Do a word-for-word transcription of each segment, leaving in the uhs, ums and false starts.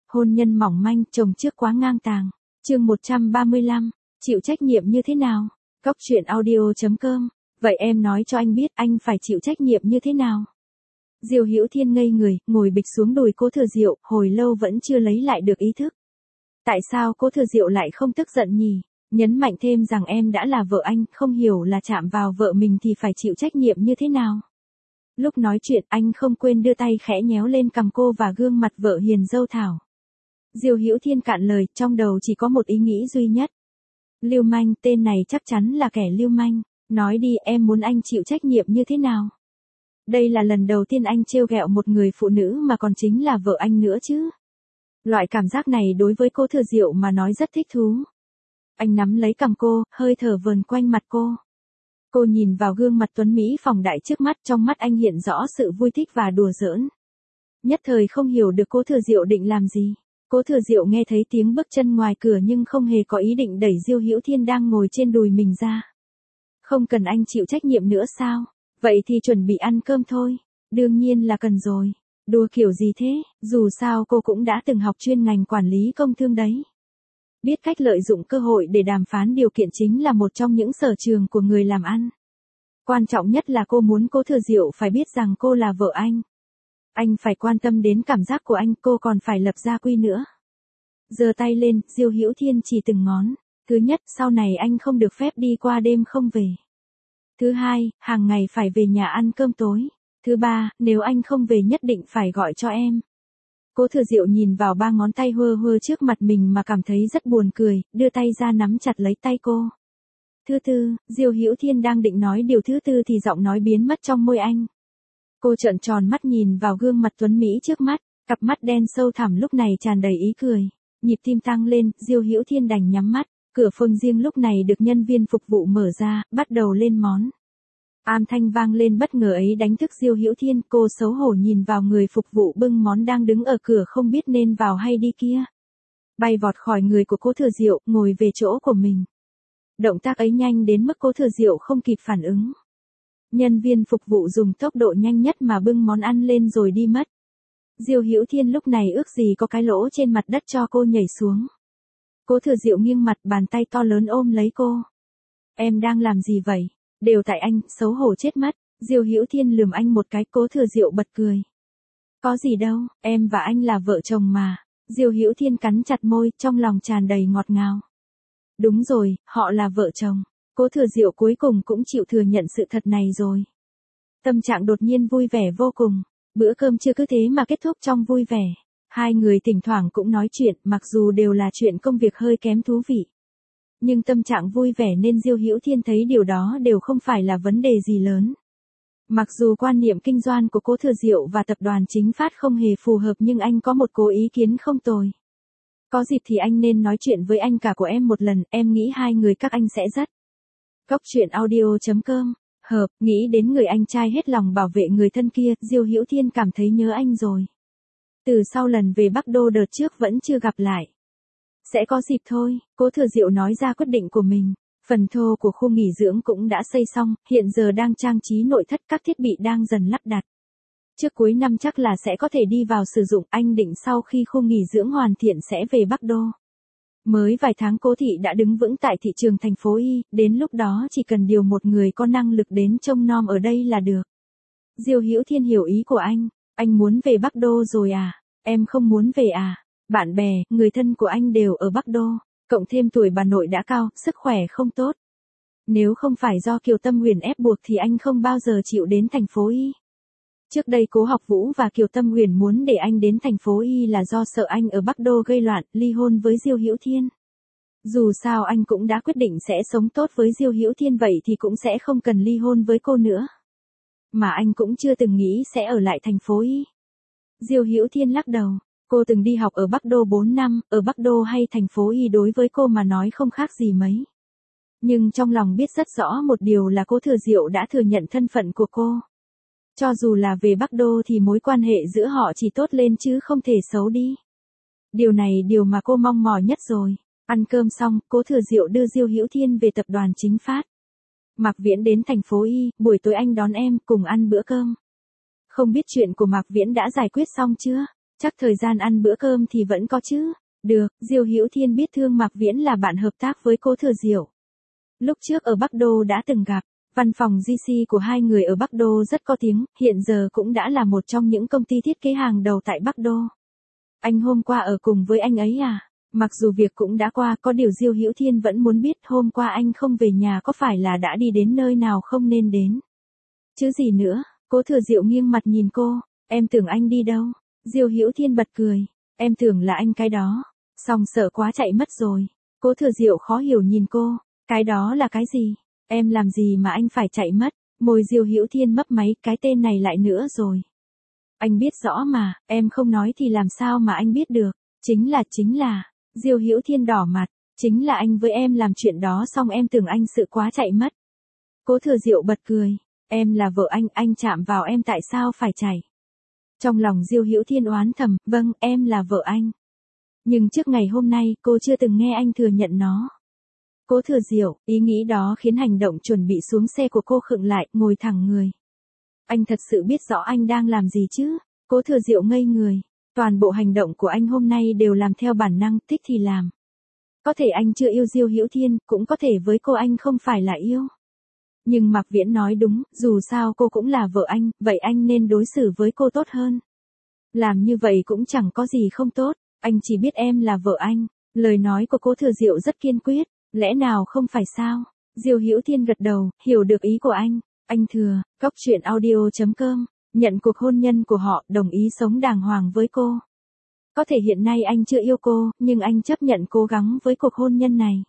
Hôn nhân mỏng manh, chồng trước quá ngang tàng. Chương một trăm ba mươi lăm, chịu trách nhiệm như thế nào? Cóc truyện audio chấm com. Vậy em nói cho anh biết anh phải chịu trách nhiệm như thế nào? Diêu Hữu Thiên ngây người, ngồi bịch xuống đùi Cố Thừa Diệu, hồi lâu vẫn chưa lấy lại được ý thức. Tại sao Cố Thừa Diệu lại không tức giận nhỉ? Nhấn mạnh thêm rằng em đã là vợ anh, không hiểu là chạm vào vợ mình thì phải chịu trách nhiệm như thế nào. Lúc nói chuyện anh không quên đưa tay khẽ nhéo lên cằm cô và gương mặt vợ hiền dâu Thảo. Diêu Hữu Thiên cạn lời, trong đầu chỉ có một ý nghĩ duy nhất. Lưu manh, tên này chắc chắn là kẻ lưu manh. Nói đi, em muốn anh chịu trách nhiệm như thế nào? Đây là lần đầu tiên anh trêu ghẹo một người phụ nữ mà còn chính là vợ anh nữa chứ. Loại cảm giác này đối với Cố Thừa Diệu mà nói rất thích thú. Anh nắm lấy cằm cô, hơi thở vờn quanh mặt cô. Cô nhìn vào gương mặt tuấn Mỹ phòng đại trước mắt, trong mắt anh hiện rõ sự vui thích và đùa giỡn. Nhất thời không hiểu được Cố Thừa Diệu định làm gì. Cố Thừa Diệu nghe thấy tiếng bước chân ngoài cửa nhưng không hề có ý định đẩy Diêu Hữu Thiên đang ngồi trên đùi mình ra. Không cần anh chịu trách nhiệm nữa sao? Vậy thì chuẩn bị ăn cơm thôi. Đương nhiên là cần rồi. Đùa kiểu gì thế, dù sao cô cũng đã từng học chuyên ngành quản lý công thương đấy. Biết cách lợi dụng cơ hội để đàm phán điều kiện chính là một trong những sở trường của người làm ăn. Quan trọng nhất là cô muốn Cố Thừa Diệu phải biết rằng cô là vợ anh. Anh phải quan tâm đến cảm giác của anh, cô còn phải lập gia quy nữa. Giơ tay lên, Diêu Hữu Thiên chỉ từng ngón. Thứ nhất, sau này anh không được phép đi qua đêm không về. Thứ hai, hàng ngày phải về nhà ăn cơm tối. Thứ ba, nếu anh không về nhất định phải gọi cho em. Cố Thừa Diệu nhìn vào ba ngón tay hơ hơ trước mặt mình mà cảm thấy rất buồn cười, đưa tay ra nắm chặt lấy tay cô. Thứ tư, Diêu Hữu Thiên đang định nói điều thứ tư thì giọng nói biến mất trong môi anh. Cô trợn tròn mắt nhìn vào gương mặt tuấn Mỹ trước mắt, cặp mắt đen sâu thẳm lúc này tràn đầy ý cười. Nhịp tim tăng lên, Diêu Hữu Thiên đành nhắm mắt, cửa phòng riêng lúc này được nhân viên phục vụ mở ra, bắt đầu lên món. Âm thanh vang lên bất ngờ ấy đánh thức Diêu Hữu Thiên, cô xấu hổ nhìn vào người phục vụ bưng món đang đứng ở cửa không biết nên vào hay đi kia. Bay vọt khỏi người của Cố Thừa Diệu, ngồi về chỗ của mình. Động tác ấy nhanh đến mức Cố Thừa Diệu không kịp phản ứng. Nhân viên phục vụ dùng tốc độ nhanh nhất mà bưng món ăn lên rồi đi mất. Diêu Hữu Thiên lúc này ước gì có cái lỗ trên mặt đất cho cô nhảy xuống. Cố Thừa Diệu nghiêng mặt, bàn tay to lớn ôm lấy cô. Em đang làm gì vậy? Đều tại anh, xấu hổ chết mất. Diêu Hữu Thiên lườm anh một cái, Cố Thừa Diệu bật cười. Có gì đâu, em và anh là vợ chồng mà. Diêu Hữu Thiên cắn chặt môi, trong lòng tràn đầy ngọt ngào. Đúng rồi, họ là vợ chồng. Cố Thừa Diệu cuối cùng cũng chịu thừa nhận sự thật này rồi. Tâm trạng đột nhiên vui vẻ vô cùng. Bữa cơm chưa cứ thế mà kết thúc trong vui vẻ. Hai người thỉnh thoảng cũng nói chuyện, mặc dù đều là chuyện công việc hơi kém thú vị. Nhưng tâm trạng vui vẻ nên Diêu Hữu Thiên thấy điều đó đều không phải là vấn đề gì lớn. Mặc dù quan niệm kinh doanh của Cố Thừa Diệu và tập đoàn Chính Phát không hề phù hợp nhưng anh có một cố ý kiến không tồi. Có dịp thì anh nên nói chuyện với anh cả của em một lần, em nghĩ hai người các anh sẽ rất. Cóc truyện audio chấm com. Hợp, nghĩ đến người anh trai hết lòng bảo vệ người thân kia, Diêu Hữu Thiên cảm thấy nhớ anh rồi. Từ sau lần về Bắc Đô đợt trước vẫn chưa gặp lại. Sẽ có dịp thôi, Cố Thừa Diệu nói ra quyết định của mình. Phần thô của khu nghỉ dưỡng cũng đã xây xong, hiện giờ đang trang trí nội thất, các thiết bị đang dần lắp đặt. Trước cuối năm chắc là sẽ có thể đi vào sử dụng, anh định sau khi khu nghỉ dưỡng hoàn thiện sẽ về Bắc Đô. Mới vài tháng Cố thị đã đứng vững tại thị trường thành phố Y, đến lúc đó chỉ cần điều một người có năng lực đến trông nom ở đây là được. Diêu Hữu Thiên hiểu ý của anh, anh muốn về Bắc Đô rồi à? Em không muốn về à? Bạn bè, người thân của anh đều ở Bắc Đô, cộng thêm tuổi bà nội đã cao, sức khỏe không tốt. Nếu không phải do Kiều Tâm Huyền ép buộc thì anh không bao giờ chịu đến thành phố Y. Trước đây Cố Học Vũ và Kiều Tâm Huyền muốn để anh đến thành phố Y là do sợ anh ở Bắc Đô gây loạn, ly hôn với Diêu Hữu Thiên. Dù sao anh cũng đã quyết định sẽ sống tốt với Diêu Hữu Thiên vậy thì cũng sẽ không cần ly hôn với cô nữa. Mà anh cũng chưa từng nghĩ sẽ ở lại thành phố Y. Diêu Hữu Thiên lắc đầu, cô từng đi học ở Bắc Đô bốn năm, ở Bắc Đô hay thành phố Y đối với cô mà nói không khác gì mấy. Nhưng trong lòng biết rất rõ một điều là Cố Thừa Diệu đã thừa nhận thân phận của cô. Cho dù là về Bắc Đô thì mối quan hệ giữa họ chỉ tốt lên chứ không thể xấu đi. Điều này điều mà cô mong mỏi nhất rồi. Ăn cơm xong, Cố Thừa Diệu đưa Diêu Hữu Thiên về tập đoàn Chính Phát. Mạc Viễn đến thành phố Y, buổi tối anh đón em, cùng ăn bữa cơm. Không biết chuyện của Mạc Viễn đã giải quyết xong chưa? Chắc thời gian ăn bữa cơm thì vẫn có chứ. Được, Diêu Hữu Thiên biết Thương Mạc Viễn là bạn hợp tác với Cố Thừa Diệu. Lúc trước ở Bắc Đô đã từng gặp, văn phòng giê xê của hai người ở Bắc Đô rất có tiếng, hiện giờ cũng đã là một trong những công ty thiết kế hàng đầu tại Bắc Đô. Anh hôm qua ở cùng với anh ấy à? Mặc dù việc cũng đã qua, có điều Diêu Hữu Thiên vẫn muốn biết hôm qua anh không về nhà có phải là đã đi đến nơi nào không nên đến. Chứ gì nữa, Cố Thừa Diệu nghiêng mặt nhìn cô, em tưởng anh đi đâu? Diêu Hữu Thiên bật cười, em tưởng là anh cái đó. Xong sợ quá chạy mất rồi. Cố Thừa Diệu khó hiểu nhìn cô, cái đó là cái gì? Em làm gì mà anh phải chạy mất? Môi Diêu Hữu Thiên mấp máy, cái tên này lại nữa rồi. Anh biết rõ mà, em không nói thì làm sao mà anh biết được. Chính là, chính là, Diêu Hữu Thiên đỏ mặt, chính là anh với em làm chuyện đó xong em tưởng anh sợ quá chạy mất. Cố Thừa Diệu bật cười, em là vợ anh, anh chạm vào em tại sao phải chạy? Trong lòng Diêu Hữu Thiên oán thầm, vâng, em là vợ anh. Nhưng trước ngày hôm nay, cô chưa từng nghe anh thừa nhận nó. Cố Thừa Diệu, ý nghĩ đó khiến hành động chuẩn bị xuống xe của cô khựng lại, ngồi thẳng người. Anh thật sự biết rõ anh đang làm gì chứ? Cố Thừa Diệu ngây người. Toàn bộ hành động của anh hôm nay đều làm theo bản năng, thích thì làm. Có thể anh chưa yêu Diêu Hữu Thiên, cũng có thể với cô anh không phải là yêu. Nhưng Mạc Viễn nói đúng, dù sao cô cũng là vợ anh, vậy anh nên đối xử với cô tốt hơn. Làm như vậy cũng chẳng có gì không tốt, anh chỉ biết em là vợ anh. Lời nói của Cố Thừa Diệu rất kiên quyết, lẽ nào không phải sao? Diêu Hữu Thiên gật đầu, hiểu được ý của anh. Anh Thừa, góc truyện audio chấm com, nhận cuộc hôn nhân của họ, đồng ý sống đàng hoàng với cô. Có thể hiện nay anh chưa yêu cô, nhưng anh chấp nhận cố gắng với cuộc hôn nhân này.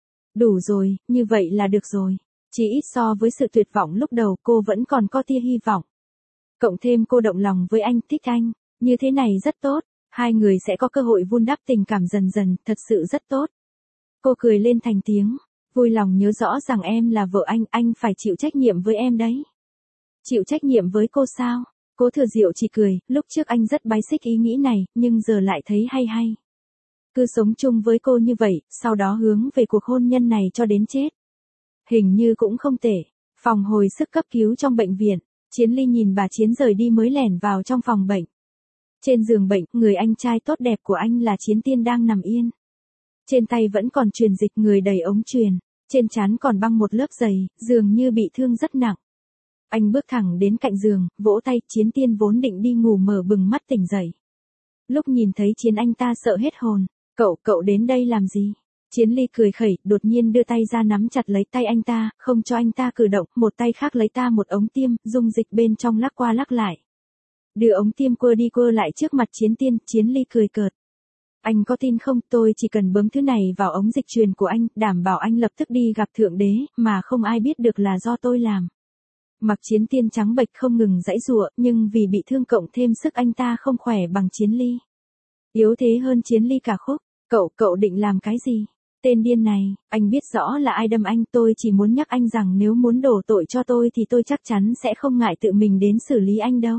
Đủ rồi, như vậy là được rồi. Chỉ ít so với sự tuyệt vọng lúc đầu cô vẫn còn có tia hy vọng. Cộng thêm cô động lòng với anh, thích anh, như thế này rất tốt. Hai người sẽ có cơ hội vun đắp tình cảm dần dần, thật sự rất tốt. Cô cười lên thành tiếng, vui lòng nhớ rõ rằng em là vợ anh, anh phải chịu trách nhiệm với em đấy. Chịu trách nhiệm với cô sao? Cố Thừa Diệu chỉ cười, lúc trước anh rất bái xích ý nghĩ này, nhưng giờ lại thấy hay hay. Cứ sống chung với cô như vậy, sau đó hướng về cuộc hôn nhân này cho đến chết. Hình như cũng không tệ. Phòng hồi sức cấp cứu trong bệnh viện, Chiến Ly nhìn bà Chiến rời đi mới lẻn vào trong phòng bệnh. Trên giường bệnh, người anh trai tốt đẹp của anh là Chiến Tiên đang nằm yên. Trên tay vẫn còn truyền dịch, người đầy ống truyền, trên trán còn băng một lớp dày, dường như bị thương rất nặng. Anh bước thẳng đến cạnh giường, vỗ tay, Chiến Tiên vốn định đi ngủ mở bừng mắt tỉnh dậy. Lúc nhìn thấy Chiến anh ta sợ hết hồn, cậu, cậu đến đây làm gì? Chiến Ly cười khẩy, đột nhiên đưa tay ra nắm chặt lấy tay anh ta, không cho anh ta cử động, một tay khác lấy ta một ống tiêm, dung dịch bên trong lắc qua lắc lại. Đưa ống tiêm quơ đi quơ lại trước mặt Chiến Tiên, Chiến Ly cười cợt. Anh có tin không, tôi chỉ cần bấm thứ này vào ống dịch truyền của anh, đảm bảo anh lập tức đi gặp Thượng Đế, mà không ai biết được là do tôi làm. Mặc Chiến Tiên trắng bệch không ngừng giãy giụa, nhưng vì bị thương cộng thêm sức anh ta không khỏe bằng Chiến Ly. Yếu thế hơn Chiến Ly cả khúc. Cậu, cậu định làm cái gì? Tên điên này, anh biết rõ là ai đâm anh, tôi chỉ muốn nhắc anh rằng nếu muốn đổ tội cho tôi thì tôi chắc chắn sẽ không ngại tự mình đến xử lý anh đâu.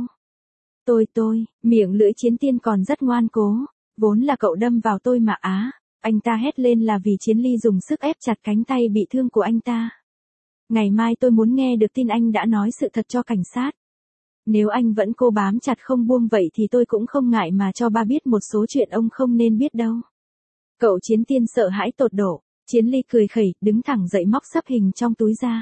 Tôi tôi, miệng lưỡi Chiến Tiên còn rất ngoan cố, vốn là cậu đâm vào tôi mà á, anh ta hét lên là vì Chiến Ly dùng sức ép chặt cánh tay bị thương của anh ta. Ngày mai tôi muốn nghe được tin anh đã nói sự thật cho cảnh sát. Nếu anh vẫn cố bám chặt không buông vậy thì tôi cũng không ngại mà cho ba biết một số chuyện ông không nên biết đâu. Cậu Chiến Tiên sợ hãi tột độ, Chiến Ly cười khẩy, đứng thẳng dậy móc sấp hình trong túi ra.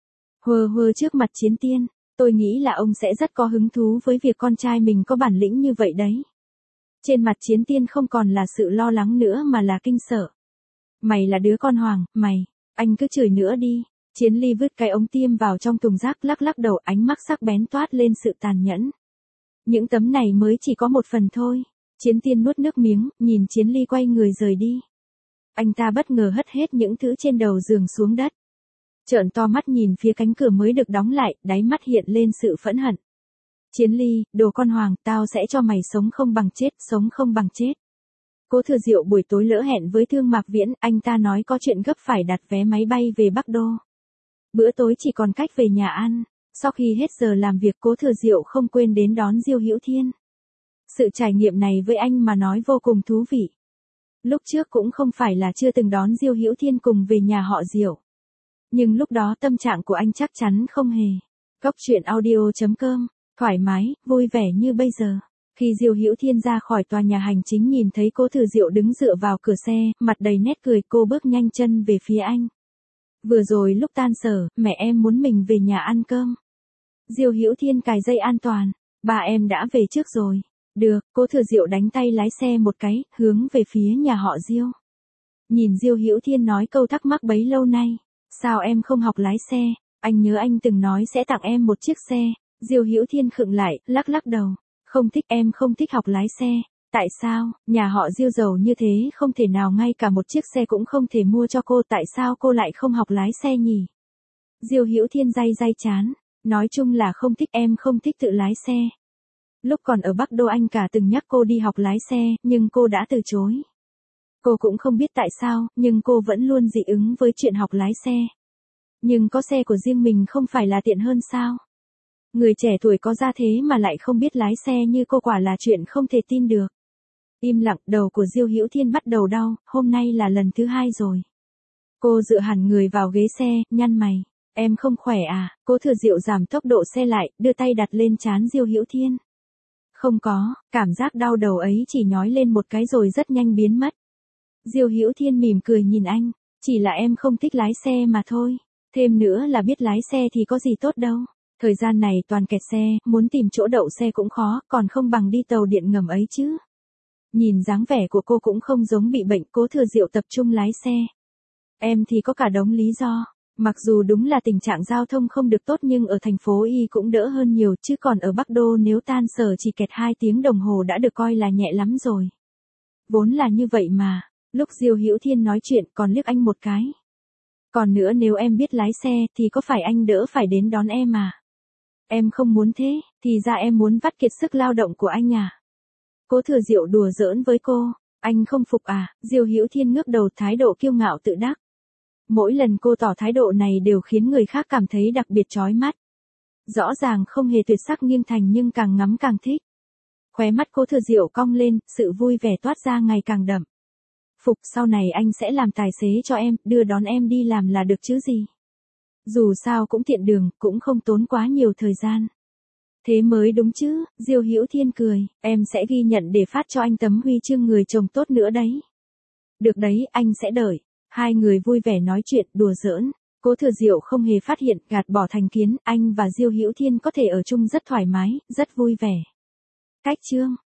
Hơ hơ trước mặt Chiến Tiên, tôi nghĩ là ông sẽ rất có hứng thú với việc con trai mình có bản lĩnh như vậy đấy. Trên mặt Chiến Tiên không còn là sự lo lắng nữa mà là kinh sợ. Mày là đứa con hoàng, mày, anh cứ chửi nữa đi. Chiến Ly vứt cái ống tiêm vào trong thùng rác, lắc lắc đầu, ánh mắt sắc bén toát lên sự tàn nhẫn. Những tấm này mới chỉ có một phần thôi. Chiến Tiên nuốt nước miếng, nhìn Chiến Ly quay người rời đi. Anh ta bất ngờ hất hết những thứ trên đầu giường xuống đất. Trợn to mắt nhìn phía cánh cửa mới được đóng lại, đáy mắt hiện lên sự phẫn hận. Chiến Ly, đồ con hoàng, tao sẽ cho mày sống không bằng chết, sống không bằng chết. Cố Thừa Diệu buổi tối lỡ hẹn với Thương Mạc Viễn, anh ta nói có chuyện gấp phải đặt vé máy bay về Bắc Đô. Bữa tối chỉ còn cách về nhà ăn, sau khi hết giờ làm việc Cố Thừa Diệu không quên đến đón Diêu Hữu Thiên. Sự trải nghiệm này với anh mà nói vô cùng thú vị. Lúc trước cũng không phải là chưa từng đón Diêu Hữu Thiên cùng về nhà họ Diệu. Nhưng lúc đó tâm trạng của anh chắc chắn không hề. Góc truyện audio chấm com, thoải mái, vui vẻ như bây giờ. Khi Diêu Hữu Thiên ra khỏi tòa nhà hành chính nhìn thấy Cố Thừa Diệu đứng dựa vào cửa xe, mặt đầy nét cười, cô bước nhanh chân về phía anh. Vừa rồi lúc tan sở, mẹ em muốn mình về nhà ăn cơm. Diêu Hữu Thiên cài dây an toàn, ba em đã về trước rồi. Được, Cố Thừa Diệu đánh tay lái xe một cái, hướng về phía nhà họ Diêu. Nhìn Diêu Hữu Thiên nói câu thắc mắc bấy lâu nay, sao em không học lái xe, anh nhớ anh từng nói sẽ tặng em một chiếc xe. Diêu Hữu Thiên khựng lại, lắc lắc đầu, không thích, em không thích học lái xe. Tại sao, nhà họ Diêu giàu như thế không thể nào ngay cả một chiếc xe cũng không thể mua cho cô, tại sao cô lại không học lái xe nhỉ? Diêu Hữu Thiên day day chán, nói chung là không thích, em không thích tự lái xe. Lúc còn ở Bắc Đô anh cả từng nhắc cô đi học lái xe, nhưng cô đã từ chối. Cô cũng không biết tại sao, nhưng cô vẫn luôn dị ứng với chuyện học lái xe. Nhưng có xe của riêng mình không phải là tiện hơn sao? Người trẻ tuổi có ra thế mà lại không biết lái xe như cô, quả là chuyện không thể tin được. Im lặng, đầu của Diêu Hữu Thiên bắt đầu đau, hôm nay là lần thứ hai rồi. Cô dựa hẳn người vào ghế xe, nhăn mày. Em không khỏe à? Cố Thừa Diệu giảm tốc độ xe lại, đưa tay đặt lên trán Diêu Hữu Thiên. Không có, cảm giác đau đầu ấy chỉ nhói lên một cái rồi rất nhanh biến mất. Diêu Hữu Thiên mỉm cười nhìn anh, chỉ là em không thích lái xe mà thôi. Thêm nữa là biết lái xe thì có gì tốt đâu. Thời gian này toàn kẹt xe, muốn tìm chỗ đậu xe cũng khó, còn không bằng đi tàu điện ngầm ấy chứ. Nhìn dáng vẻ của cô cũng không giống bị bệnh. Cố Thừa Diệu tập trung lái xe. Em thì có cả đống lý do. Mặc dù đúng là tình trạng giao thông không được tốt nhưng ở thành phố Y cũng đỡ hơn nhiều, chứ còn ở Bắc Đô nếu tan sở chỉ kẹt hai tiếng đồng hồ đã được coi là nhẹ lắm rồi. Vốn là như vậy mà. Lúc Diêu Hữu Thiên nói chuyện còn liếc anh một cái. Còn nữa, nếu em biết lái xe thì có phải anh đỡ phải đến đón em à? Em không muốn thế, thì ra em muốn vắt kiệt sức lao động của anh à? Cố Thừa Diệu đùa giỡn với cô. Anh không phục à? Diêu Hữu Thiên ngước đầu, thái độ kiêu ngạo tự đắc. Mỗi lần cô tỏ thái độ này đều khiến người khác cảm thấy đặc biệt chói mắt. Rõ ràng không hề tuyệt sắc nghiêng thành nhưng càng ngắm càng thích. Khóe mắt Cố Thừa Diệu cong lên, sự vui vẻ toát ra ngày càng đậm. Phục, sau này anh sẽ làm tài xế cho em, đưa đón em đi làm là được chứ gì. Dù sao cũng tiện đường, cũng không tốn quá nhiều thời gian. Thế mới đúng chứ, Diêu Hữu Thiên cười, em sẽ ghi nhận để phát cho anh tấm huy chương người chồng tốt nữa đấy. Được đấy, anh sẽ đợi. Hai người vui vẻ nói chuyện, đùa giỡn. Cố Thừa Diệu không hề phát hiện, gạt bỏ thành kiến, anh và Diêu Hữu Thiên có thể ở chung rất thoải mái, rất vui vẻ. Cách chương